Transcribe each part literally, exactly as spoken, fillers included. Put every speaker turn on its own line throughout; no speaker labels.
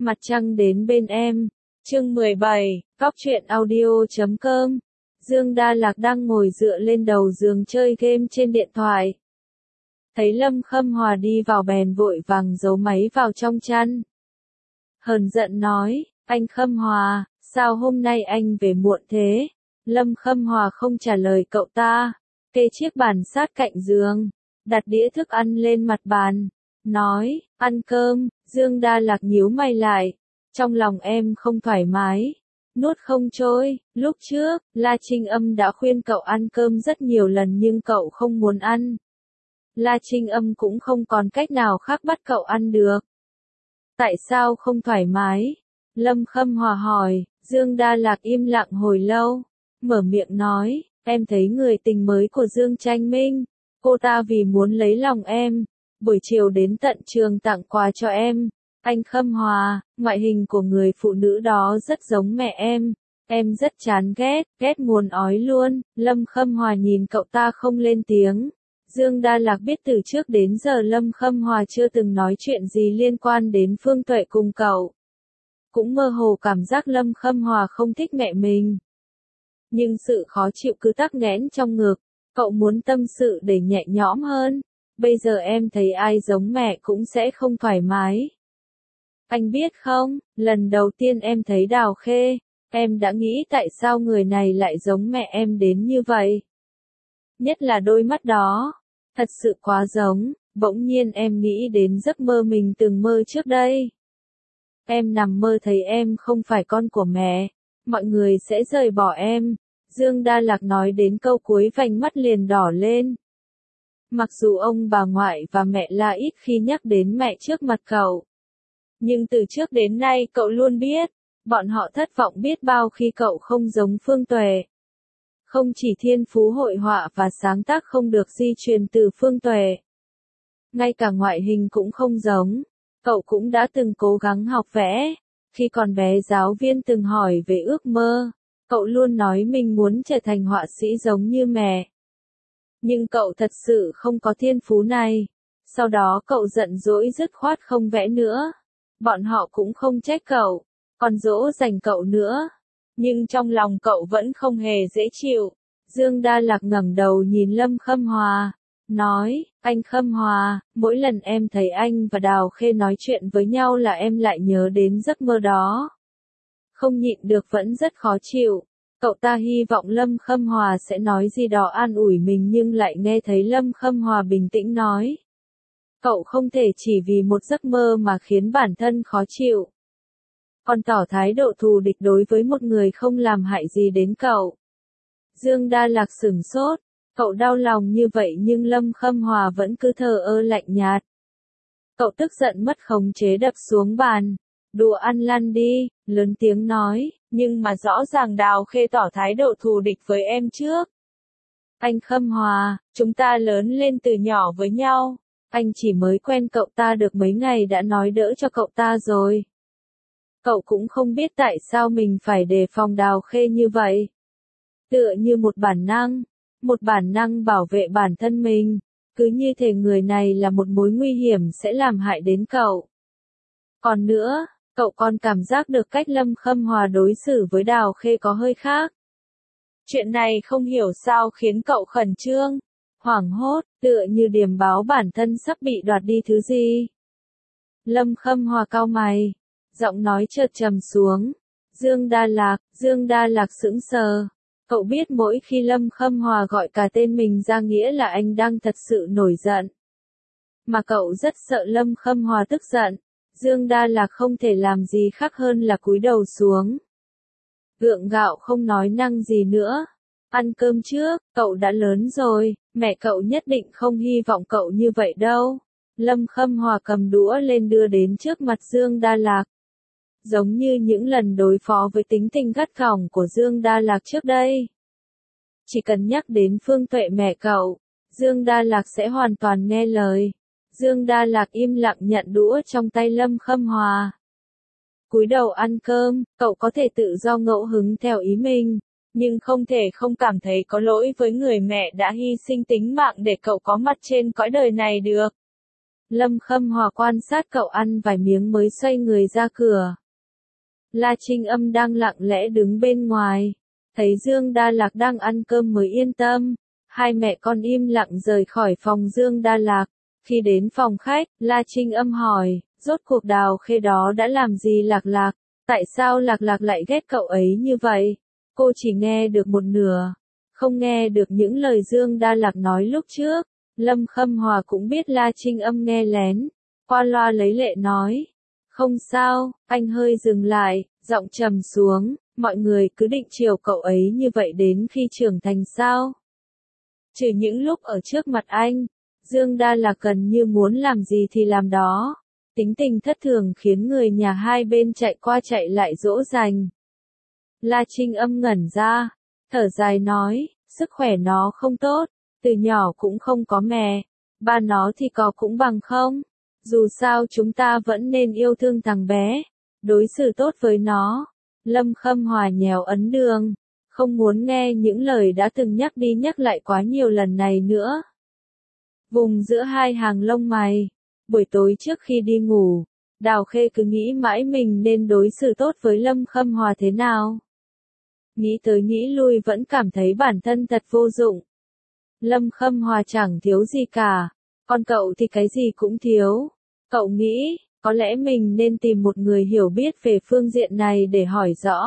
Mặt trăng đến bên em. Chương mười bảy, Góc truyện audio chấm com. Dương Đa Lạc đang ngồi dựa lên đầu giường chơi game trên điện thoại. Thấy Lâm Khâm Hòa đi vào bèn vội vàng giấu máy vào trong chăn. Hờn giận nói, anh Khâm Hòa, sao hôm nay anh về muộn thế? Lâm Khâm Hòa không trả lời cậu ta, kê chiếc bàn sát cạnh giường, đặt đĩa thức ăn lên mặt bàn, nói, ăn cơm. Dương Đa Lạc nhíu mày lại, trong lòng em không thoải mái, nuốt không trôi. Lúc trước, La Trinh Âm đã khuyên cậu ăn cơm rất nhiều lần nhưng cậu không muốn ăn. La Trinh Âm cũng không còn cách nào khác bắt cậu ăn được. Tại sao không thoải mái? Lâm Khâm Hòa hỏi. Dương Đa Lạc im lặng hồi lâu, mở miệng nói, em thấy người tình mới của Dương Tranh Minh, cô ta vì muốn lấy lòng em, buổi chiều đến tận trường tặng quà cho em. Anh Khâm Hòa, ngoại hình của người phụ nữ đó rất giống mẹ em, em rất chán ghét, ghét muốn ói luôn. Lâm Khâm Hòa nhìn cậu ta không lên tiếng. Dương Đa Lạc biết từ trước đến giờ Lâm Khâm Hòa chưa từng nói chuyện gì liên quan đến Phương Tuệ cùng cậu. Cũng mơ hồ cảm giác Lâm Khâm Hòa không thích mẹ mình. Nhưng sự khó chịu cứ tắc nghẽn trong ngực, cậu muốn tâm sự để nhẹ nhõm hơn. Bây giờ em thấy ai giống mẹ cũng sẽ không thoải mái. Anh biết không, lần đầu tiên em thấy Đào Khê, em đã nghĩ tại sao người này lại giống mẹ em đến như vậy. Nhất là đôi mắt đó, thật sự quá giống. Bỗng nhiên em nghĩ đến giấc mơ mình từng mơ trước đây. Em nằm mơ thấy em không phải con của mẹ, mọi người sẽ rời bỏ em. Dương Đa Lạc nói đến câu cuối vành mắt liền đỏ lên. Mặc dù ông bà ngoại và mẹ La ít khi nhắc đến mẹ trước mặt cậu, nhưng từ trước đến nay cậu luôn biết, bọn họ thất vọng biết bao khi cậu không giống Phương Tuệ. Không chỉ thiên phú hội họa và sáng tác không được di truyền từ Phương Tuệ, ngay cả ngoại hình cũng không giống. Cậu cũng đã từng cố gắng học vẽ. Khi còn bé giáo viên từng hỏi về ước mơ, cậu luôn nói mình muốn trở thành họa sĩ giống như mẹ. Nhưng cậu thật sự không có thiên phú này. Sau đó cậu giận dỗi dứt khoát không vẽ nữa. Bọn họ cũng không trách cậu, còn dỗ dành cậu nữa. Nhưng trong lòng cậu vẫn không hề dễ chịu. Dương Đa Lạc ngẩng đầu nhìn Lâm Khâm Hòa, nói, anh Khâm Hòa, mỗi lần em thấy anh và Đào Khê nói chuyện với nhau là em lại nhớ đến giấc mơ đó. Không nhịn được vẫn rất khó chịu. Cậu ta hy vọng Lâm Khâm Hòa sẽ nói gì đó an ủi mình nhưng lại nghe thấy Lâm Khâm Hòa bình tĩnh nói. Cậu không thể chỉ vì một giấc mơ mà khiến bản thân khó chịu. Còn tỏ thái độ thù địch đối với một người không làm hại gì đến cậu. Dương Đa Lạc sửng sốt. Cậu đau lòng như vậy nhưng Lâm Khâm Hòa vẫn cứ thờ ơ lạnh nhạt. Cậu tức giận mất khống chế đập xuống bàn. Đùa ăn lăn đi, lớn tiếng nói, nhưng mà rõ ràng Đào Khê tỏ thái độ thù địch với em trước. Anh Khâm Hòa, chúng ta lớn lên từ nhỏ với nhau. Anh chỉ mới quen cậu ta được mấy ngày đã nói đỡ cho cậu ta rồi. Cậu cũng không biết tại sao mình phải đề phòng Đào Khê như vậy. Tựa như một bản năng. Một bản năng bảo vệ bản thân mình, cứ như thể người này là một mối nguy hiểm sẽ làm hại đến cậu. Còn nữa, cậu còn cảm giác được cách Lâm Khâm Hòa đối xử với Đào Khê có hơi khác. Chuyện này không hiểu sao khiến cậu khẩn trương, hoảng hốt, tựa như điềm báo bản thân sắp bị đoạt đi thứ gì. Lâm Khâm Hòa cau mày, giọng nói chợt trầm xuống. Dương Đa Lạc, Dương Đa Lạc sững sờ. Cậu biết mỗi khi Lâm Khâm Hòa gọi cả tên mình ra nghĩa là anh đang thật sự nổi giận. Mà cậu rất sợ Lâm Khâm Hòa tức giận. Dương Đa Lạc không thể làm gì khác hơn là cúi đầu xuống. Gượng gạo không nói năng gì nữa. Ăn cơm trước, cậu đã lớn rồi, mẹ cậu nhất định không hy vọng cậu như vậy đâu. Lâm Khâm Hòa cầm đũa lên đưa đến trước mặt Dương Đa Lạc. Giống như những lần đối phó với tính tình gắt gỏng của Dương Đa Lạc trước đây. Chỉ cần nhắc đến Phương Tuệ mẹ cậu, Dương Đa Lạc sẽ hoàn toàn nghe lời. Dương Đa Lạc im lặng nhận đũa trong tay Lâm Khâm Hòa. Cúi đầu ăn cơm, cậu có thể tự do ngẫu hứng theo ý mình, nhưng không thể không cảm thấy có lỗi với người mẹ đã hy sinh tính mạng để cậu có mặt trên cõi đời này được. Lâm Khâm Hòa quan sát cậu ăn vài miếng mới xoay người ra cửa. La Trinh Âm đang lặng lẽ đứng bên ngoài. Thấy Dương Đa Lạc đang ăn cơm mới yên tâm. Hai mẹ con im lặng rời khỏi phòng Dương Đa Lạc. Khi đến phòng khách, La Trinh Âm hỏi, rốt cuộc Đào Khê đó đã làm gì Lạc Lạc? Tại sao Lạc Lạc lại ghét cậu ấy như vậy? Cô chỉ nghe được một nửa. Không nghe được những lời Dương Đa Lạc nói lúc trước. Lâm Khâm Hòa cũng biết La Trinh Âm nghe lén. Qua loa lấy lệ nói. Không sao, anh hơi dừng lại, giọng trầm xuống. Mọi người cứ định chiều cậu ấy như vậy đến khi trưởng thành sao? Trừ những lúc ở trước mặt anh, Dương Đa Lạc gần như muốn làm gì thì làm đó. Tính tình thất thường khiến người nhà hai bên chạy qua chạy lại dỗ dành. La Trinh Âm ngẩn ra, thở dài nói, sức khỏe nó không tốt, từ nhỏ cũng không có mẹ, ba nó thì có cũng bằng không. Dù sao chúng ta vẫn nên yêu thương thằng bé, đối xử tốt với nó. Lâm Khâm Hòa nhéo ấn đường, không muốn nghe những lời đã từng nhắc đi nhắc lại quá nhiều lần này nữa. Vùng giữa hai hàng lông mày, buổi tối trước khi đi ngủ, Đào Khê cứ nghĩ mãi mình nên đối xử tốt với Lâm Khâm Hòa thế nào. Nghĩ tới nghĩ lui vẫn cảm thấy bản thân thật vô dụng. Lâm Khâm Hòa chẳng thiếu gì cả, còn cậu thì cái gì cũng thiếu. Cậu nghĩ, có lẽ mình nên tìm một người hiểu biết về phương diện này để hỏi rõ.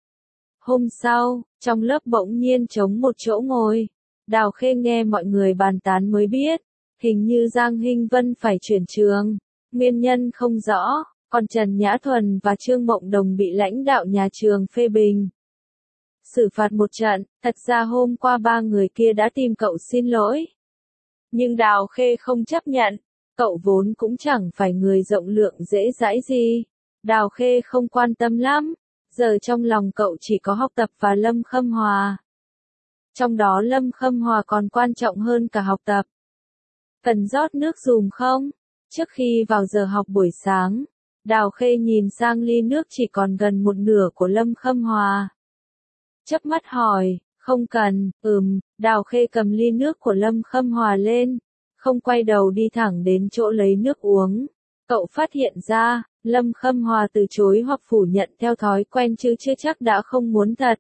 Hôm sau, trong lớp bỗng nhiên trống một chỗ ngồi. Đào Khê nghe mọi người bàn tán mới biết, hình như Giang Hinh Vân phải chuyển trường. Nguyên nhân không rõ, còn Trần Nhã Thuần và Trương Mộng Đồng bị lãnh đạo nhà trường phê bình. Xử phạt một trận, thật ra hôm qua ba người kia đã tìm cậu xin lỗi. Nhưng Đào Khê không chấp nhận, cậu vốn cũng chẳng phải người rộng lượng dễ dãi gì. Đào Khê không quan tâm lắm, giờ trong lòng cậu chỉ có học tập và Lâm Khâm Hòa. Trong đó Lâm Khâm Hòa còn quan trọng hơn cả học tập. Cần rót nước dùm không? Trước khi vào giờ học buổi sáng, Đào Khê nhìn sang ly nước chỉ còn gần một nửa của Lâm Khâm Hòa. Chớp mắt hỏi, không cần, ừm, Đào Khê cầm ly nước của Lâm Khâm Hòa lên, không quay đầu đi thẳng đến chỗ lấy nước uống. Cậu phát hiện ra, Lâm Khâm Hòa từ chối hoặc phủ nhận theo thói quen chứ chưa chắc đã không muốn thật.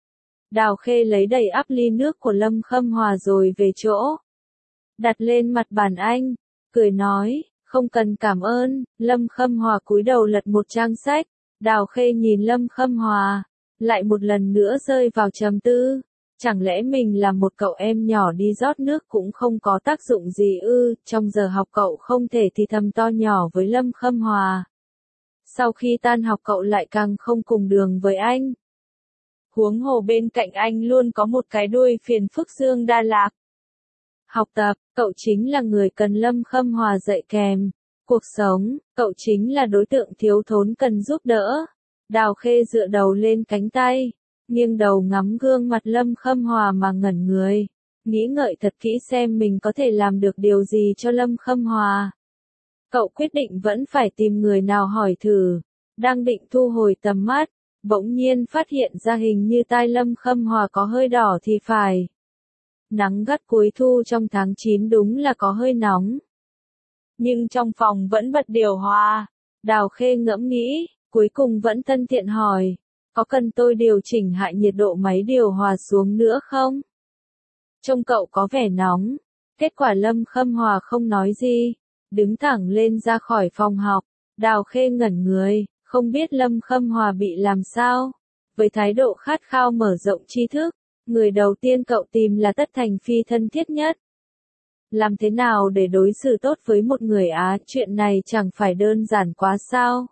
Đào Khê lấy đầy ắp ly nước của Lâm Khâm Hòa rồi về chỗ. Đặt lên mặt bàn anh, cười nói, không cần cảm ơn. Lâm Khâm Hòa cúi đầu lật một trang sách. Đào Khê nhìn Lâm Khâm Hòa, lại một lần nữa rơi vào trầm tư. Chẳng lẽ mình là một cậu em nhỏ đi rót nước cũng không có tác dụng gì ư? Trong giờ học cậu không thể thì thầm to nhỏ với Lâm Khâm Hòa. Sau khi tan học cậu lại càng không cùng đường với anh. Huống hồ bên cạnh anh luôn có một cái đuôi phiền phức Dương Đa Lạc. Học tập, cậu chính là người cần Lâm Khâm Hòa dạy kèm. Cuộc sống, cậu chính là đối tượng thiếu thốn cần giúp đỡ. Đào Khê dựa đầu lên cánh tay, nghiêng đầu ngắm gương mặt Lâm Khâm Hòa mà ngẩn người, nghĩ ngợi thật kỹ xem mình có thể làm được điều gì cho Lâm Khâm Hòa. Cậu quyết định vẫn phải tìm người nào hỏi thử, đang định thu hồi tầm mắt, bỗng nhiên phát hiện ra hình như tai Lâm Khâm Hòa có hơi đỏ thì phải. Nắng gắt cuối thu trong tháng chín đúng là có hơi nóng. Nhưng trong phòng vẫn bật điều hòa. Đào Khê ngẫm nghĩ, cuối cùng vẫn thân thiện hỏi, có cần tôi điều chỉnh hạ nhiệt độ máy điều hòa xuống nữa không? Trông cậu có vẻ nóng. Kết quả Lâm Khâm Hòa không nói gì, đứng thẳng lên ra khỏi phòng học. Đào Khê ngẩn người, không biết Lâm Khâm Hòa bị làm sao. Với thái độ khát khao mở rộng tri thức, người đầu tiên cậu tìm là Tất Thành Phi thân thiết nhất. Làm thế nào để đối xử tốt với một người Á, chuyện này chẳng phải đơn giản quá sao?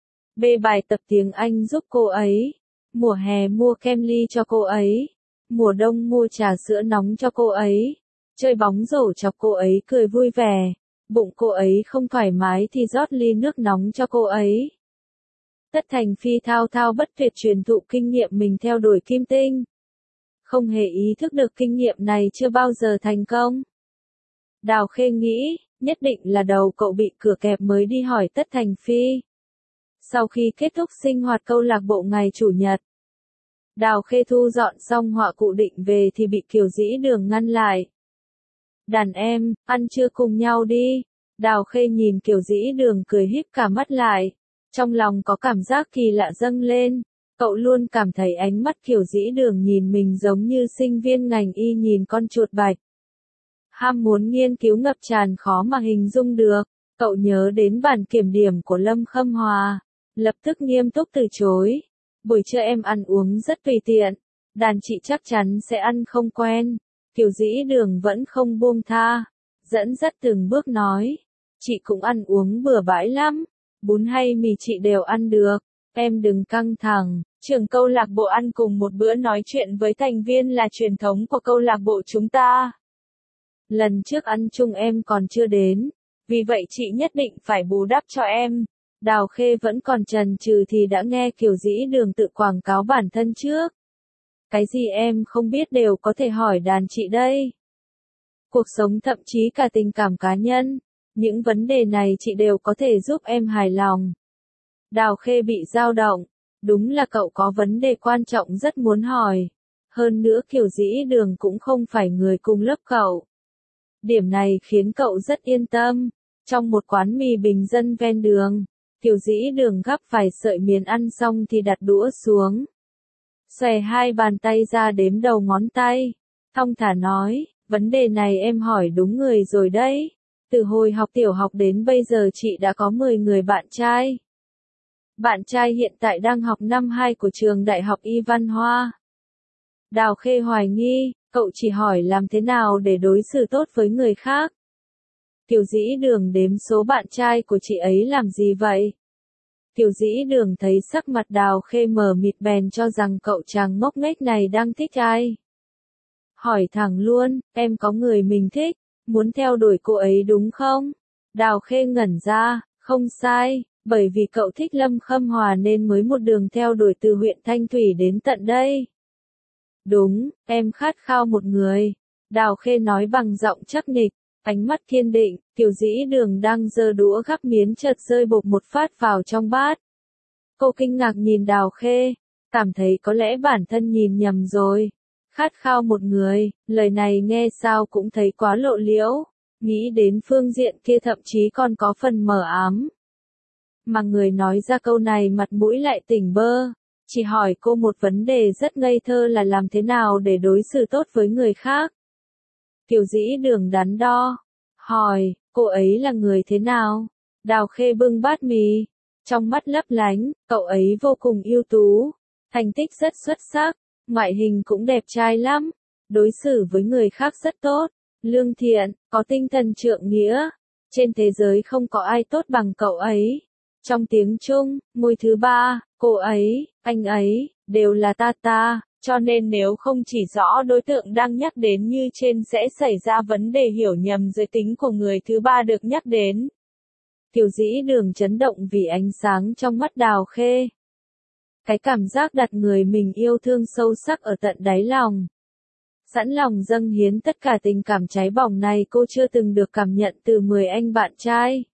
Bê bài tập tiếng Anh giúp cô ấy. Mùa hè mua kem ly cho cô ấy. Mùa đông mua trà sữa nóng cho cô ấy. Chơi bóng rổ chọc cô ấy cười vui vẻ. Bụng cô ấy không thoải mái thì rót ly nước nóng cho cô ấy. Tất Thành Phi thao thao bất tuyệt truyền thụ kinh nghiệm mình theo đuổi kim tinh. Không hề ý thức được kinh nghiệm này chưa bao giờ thành công. Đào Khê nghĩ, nhất định là đầu cậu bị cửa kẹp mới đi hỏi Tất Thành Phi. Sau khi kết thúc sinh hoạt câu lạc bộ ngày Chủ nhật, Đào Khê thu dọn xong họa cụ định về thì bị Kiều Dĩ Đường ngăn lại. Đàn em, ăn trưa cùng nhau đi. Đào Khê nhìn Kiều Dĩ Đường cười híp cả mắt lại. Trong lòng có cảm giác kỳ lạ dâng lên. Cậu luôn cảm thấy ánh mắt Kiều Dĩ Đường nhìn mình giống như sinh viên ngành y nhìn con chuột bạch. Ham muốn nghiên cứu ngập tràn khó mà hình dung được. Cậu nhớ đến bản kiểm điểm của Lâm Khâm Hòa. Lập tức nghiêm túc từ chối. Buổi trưa em ăn uống rất tùy tiện. Đàn chị chắc chắn sẽ ăn không quen. Kiều Dĩ Đường vẫn không buông tha. Dẫn dắt từng bước nói. Chị cũng ăn uống bừa bãi lắm. Bún hay mì chị đều ăn được. Em đừng căng thẳng. Trưởng câu lạc bộ ăn cùng một bữa nói chuyện với thành viên là truyền thống của câu lạc bộ chúng ta. Lần trước ăn chung em còn chưa đến. Vì vậy chị nhất định phải bù đắp cho em. Đào Khê vẫn còn chần chừ thì đã nghe Kiều Dĩ Đường tự quảng cáo bản thân trước. Cái gì em không biết đều có thể hỏi đàn chị đây. Cuộc sống thậm chí cả tình cảm cá nhân. Những vấn đề này chị đều có thể giúp em hài lòng. Đào Khê bị dao động. Đúng là cậu có vấn đề quan trọng rất muốn hỏi. Hơn nữa Kiều Dĩ Đường cũng không phải người cùng lớp cậu. Điểm này khiến cậu rất yên tâm. Trong một quán mì bình dân ven đường, Kiều Dĩ Đường gắp vài sợi miến ăn xong thì đặt đũa xuống. Xòe hai bàn tay ra đếm đầu ngón tay. Thong thả nói, vấn đề này em hỏi đúng người rồi đấy. Từ hồi học tiểu học đến bây giờ chị đã có mười người bạn trai. Bạn trai hiện tại đang học năm hai của trường Đại học Y Văn Hoa. Đào Khê hoài nghi, cậu chỉ hỏi làm thế nào để đối xử tốt với người khác. Kiều Dĩ Đường đếm số bạn trai của chị ấy làm gì vậy? Kiều Dĩ Đường thấy sắc mặt Đào Khê mờ mịt bèn cho rằng cậu chàng ngốc nghếch này đang thích ai. Hỏi thẳng luôn, em có người mình thích, muốn theo đuổi cô ấy đúng không? Đào Khê ngẩn ra, không sai, bởi vì cậu thích Lâm Khâm Hòa nên mới một đường theo đuổi từ huyện Thanh Thủy đến tận đây. Đúng, em khát khao một người. Đào Khê nói bằng giọng chắc nịch, ánh mắt kiên định. Kiều Dĩ Đường đang giơ đũa gắp miến chợt rơi bột một phát vào trong bát. Cô kinh ngạc nhìn Đào Khê, cảm thấy có lẽ bản thân nhìn nhầm rồi. Khát khao một người, lời này nghe sao cũng thấy quá lộ liễu. Nghĩ đến phương diện kia thậm chí còn có phần mờ ám. Mà người nói ra câu này mặt mũi lại tỉnh bơ. Chỉ hỏi cô một vấn đề rất ngây thơ là làm thế nào để đối xử tốt với người khác. Kiều Dĩ Đường đắn đo. Hỏi, cô ấy là người thế nào? Đào Khê bưng bát mì. Trong mắt lấp lánh, cậu ấy vô cùng ưu tú. Thành tích rất xuất sắc. Ngoại hình cũng đẹp trai lắm. Đối xử với người khác rất tốt. Lương thiện, có tinh thần trượng nghĩa. Trên thế giới không có ai tốt bằng cậu ấy. Trong tiếng Trung, môi thứ ba, cô ấy, anh ấy, đều là ta ta, cho nên nếu không chỉ rõ đối tượng đang nhắc đến như trên sẽ xảy ra vấn đề hiểu nhầm giới tính của người thứ ba được nhắc đến. Kiều Dĩ Đường chấn động vì ánh sáng trong mắt Đào Khê. Cái cảm giác đặt người mình yêu thương sâu sắc ở tận đáy lòng. Sẵn lòng dâng hiến tất cả tình cảm cháy bỏng này cô chưa từng được cảm nhận từ mười anh bạn trai.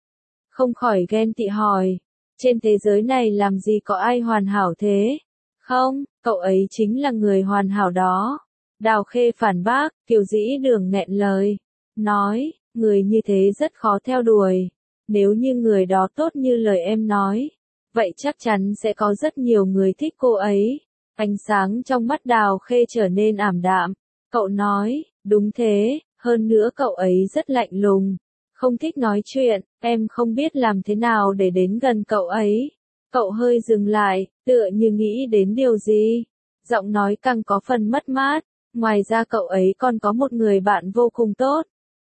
Không khỏi ghen tị hỏi, trên thế giới này làm gì có ai hoàn hảo thế? Không, cậu ấy chính là người hoàn hảo đó. Đào Khê phản bác, Kiều Dĩ Đường nghẹn lời. Nói, người như thế rất khó theo đuổi. Nếu như người đó tốt như lời em nói, vậy chắc chắn sẽ có rất nhiều người thích cô ấy. Ánh sáng trong mắt Đào Khê trở nên ảm đạm. Cậu nói, đúng thế, hơn nữa cậu ấy rất lạnh lùng. Không thích nói chuyện, em không biết làm thế nào để đến gần cậu ấy. Cậu hơi dừng lại, tựa như nghĩ đến điều gì. Giọng nói càng có phần mất mát. Ngoài ra cậu ấy còn có một người bạn vô cùng tốt.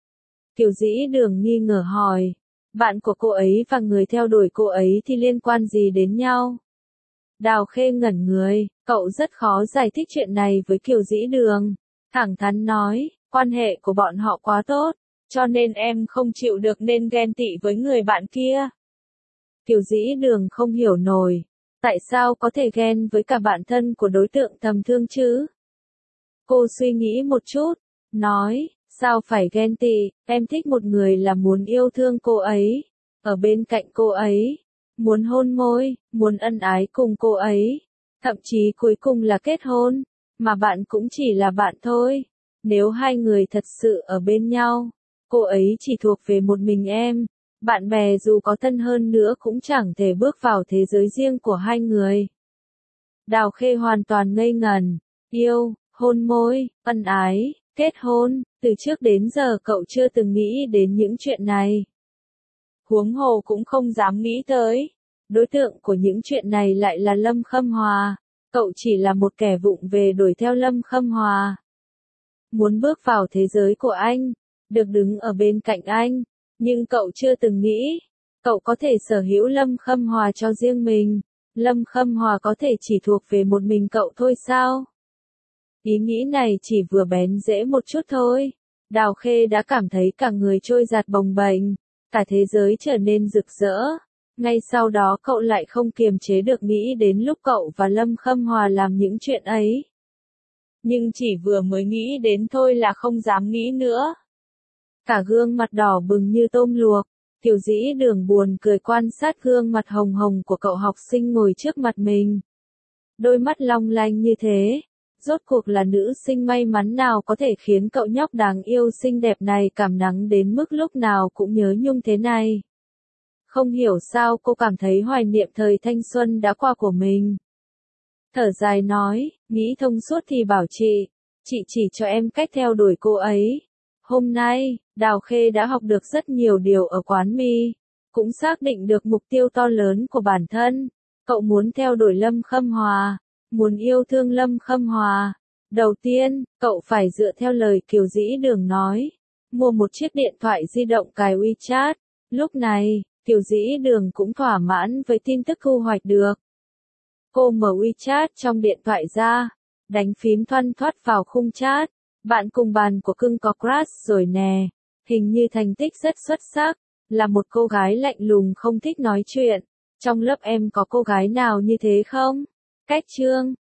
Kiều Dĩ Đường nghi ngờ hỏi. Bạn của cô ấy và người theo đuổi cô ấy thì liên quan gì đến nhau? Đào Khê ngẩn người, cậu rất khó giải thích chuyện này với Kiều Dĩ Đường. Thẳng thắn nói, quan hệ của bọn họ quá tốt, cho nên em không chịu được nên ghen tị với người bạn kia. Kiều Dĩ Đường không hiểu nổi, tại sao có thể ghen với cả bạn thân của đối tượng thầm thương chứ? Cô suy nghĩ một chút, nói, sao phải ghen tị, em thích một người là muốn yêu thương cô ấy, ở bên cạnh cô ấy, muốn hôn môi, muốn ân ái cùng cô ấy, thậm chí cuối cùng là kết hôn, mà bạn cũng chỉ là bạn thôi. Nếu hai người thật sự ở bên nhau, Cô ấy chỉ thuộc về một mình em. Bạn bè dù có thân hơn nữa cũng chẳng thể bước vào thế giới riêng của hai người. Đào Khê hoàn toàn ngây ngần. Yêu, hôn môi, ân ái, kết hôn, từ trước đến giờ cậu chưa từng nghĩ đến những chuyện này. Huống hồ cũng không dám nghĩ tới. Đối tượng của những chuyện này lại là Lâm Khâm Hòa. Cậu chỉ là một kẻ vụng về đuổi theo Lâm Khâm Hòa. Muốn bước vào thế giới của anh, được đứng ở bên cạnh anh, nhưng cậu chưa từng nghĩ, cậu có thể sở hữu Lâm Khâm Hòa cho riêng mình. Lâm Khâm Hòa có thể chỉ thuộc về một mình cậu thôi sao? Ý nghĩ này chỉ vừa bén rễ một chút thôi. Đào Khê đã cảm thấy cả người trôi giạt bồng bềnh, cả thế giới trở nên rực rỡ. Ngay sau đó cậu lại không kiềm chế được nghĩ đến lúc cậu và Lâm Khâm Hòa làm những chuyện ấy. Nhưng chỉ vừa mới nghĩ đến thôi là không dám nghĩ nữa. Cả gương mặt đỏ bừng như tôm luộc, Kiều Dĩ Đường buồn cười quan sát gương mặt hồng hồng của cậu học sinh ngồi trước mặt mình. Đôi mắt long lanh như thế, rốt cuộc là nữ sinh may mắn nào có thể khiến cậu nhóc đáng yêu xinh đẹp này cảm nắng đến mức lúc nào cũng nhớ nhung thế này. Không hiểu sao cô cảm thấy hoài niệm thời thanh xuân đã qua của mình. Thở dài nói, nghĩ thông suốt thì bảo chị, chị chỉ cho em cách theo đuổi cô ấy. Hôm nay, Đào Khê đã học được rất nhiều điều ở quán mì, cũng xác định được mục tiêu to lớn của bản thân. Cậu muốn theo đuổi Lâm Khâm Hòa, muốn yêu thương Lâm Khâm Hòa. Đầu tiên, cậu phải dựa theo lời Kiều Dĩ Đường nói, mua một chiếc điện thoại di động cài WeChat. Lúc này, Kiều Dĩ Đường cũng thỏa mãn với tin tức thu hoạch được. Cô mở WeChat trong điện thoại ra, đánh phím thoăn thoắt vào khung chat. Bạn cùng bàn của cưng có crush rồi nè, hình như thành tích rất xuất sắc, là một cô gái lạnh lùng không thích nói chuyện. Trong lớp em có cô gái nào như thế không? Cách chương